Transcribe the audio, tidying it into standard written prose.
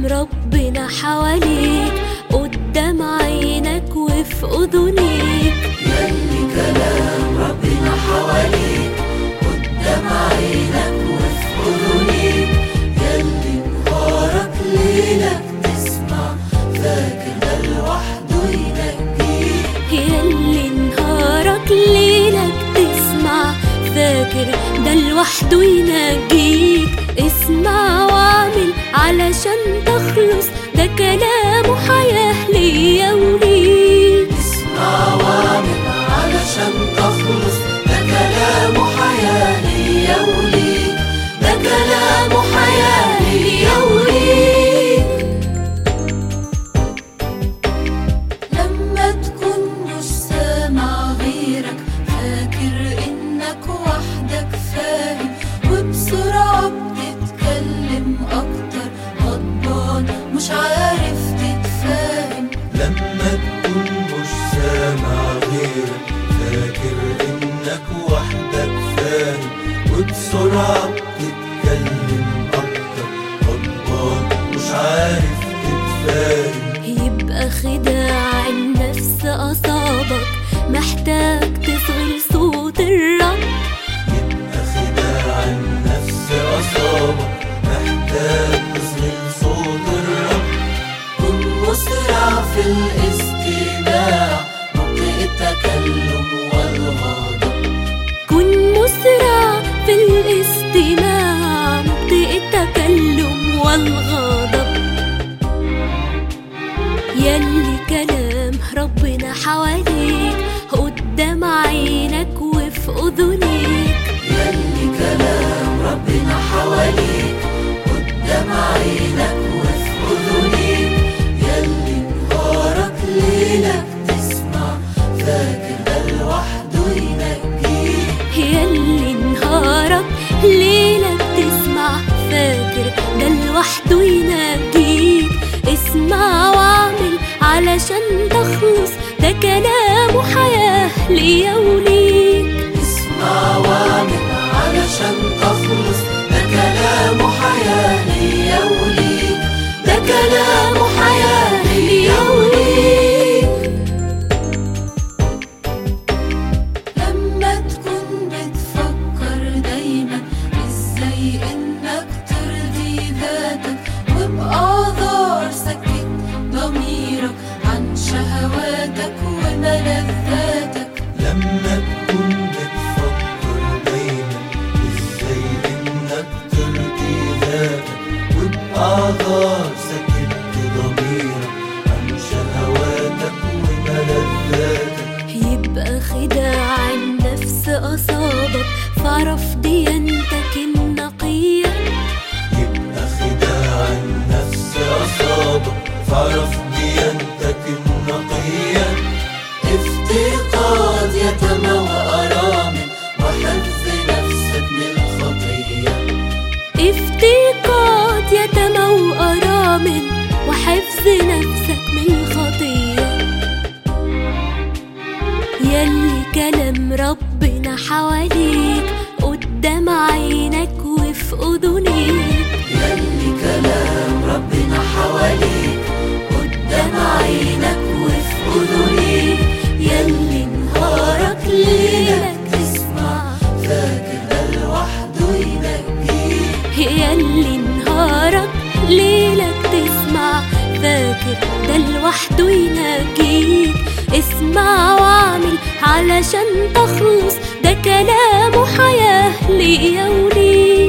ربنا حواليك قدام عينك وفي أذنيك. ياللي كلام ربنا حواليك قدام عينك وفي أذنيك. ياللي نهارك ليلك تسمع فاكر ده لوحده ينجيك. ياللي نهارك ليلك تسمع فاكر ده لوحده ينجيك. اسمع واعمل علشان تخلص، ده كلامه حياة ليا وليك. اسمع واعمل علشان تخلص، ده كلامه حياة ليا وليك. ده كلامه حياة ليا وليك. لما تكون مش سامع غيرك فاكر انك وحدك فاهم، وبسرعة بتتكلم اكتر غضبان مش عارف تتفاهم. لما تكون مش سامع غيرك فاكر انك وحدك فاهم، وبسرعة بتتكلم اكتر غضبان مش عارف تتفاهم. يبقى خداع النفس أصابك، محتاج تصغر صوت الرب. يبقى خداع النفس أصابك، محتاج تصغر صوت الرب. كن مسرع في الاستماع مبطئ التكلم والغضب. كن مسرع في الاستماع مبطئ التكلم والغضب. ياللي كلام ربنا حواليك قدام عينك وفي أذنيك. ياللي كلام ربنا حواليك قدام عينك وفي أذنيك. ياللي نهارك ليلك تسمع فاكر ده لوحده ينجيك. ياللي نهارك ليلك تسمع فاكر ده لوحده ينجيك. اسمع واعمل علشان تخلص، ده كلامه حياة ليا وليك. اسمع واعمل علشان تخلص، ده كلامه حياة ليا وليك. ده كلامه حياة ليا وليك. لما تكون بتفكر دايما ازاي انك ترضي ذاتك، وبأعذار سكت ضميرك عن شهواتك وملذاتك. لما تكون بتفكر دايما ازاي انك ترضي ذاتك، وبأعذار سكت ضميرك عن شهواتك وملذاتك. يبقى خداع النفس أصابك، فاعرف ديانتك النقية. يبقى خداع النفس أصابك، فاعرف ديانتك النقية. افتقاد يتامى وأرامل وحفظ نفسك من الخطية. افتقاد يتامى وأرامل وحفظ نفسك من الخطية. ياللي كلام ربنا حواليك قدام عينك وفي أذنيك. ياللي كلام ربنا حواليك قدام عينك وفي أذنيك. ياللي نهارك ليلك تسمع فاكر ده لوحده ينجيك. ياللي نهارك ليلك تسمع فاكر ده لوحده ينجيك. اسمع واعمل علشان تخلص، ده كلامه حياة ليا وليك.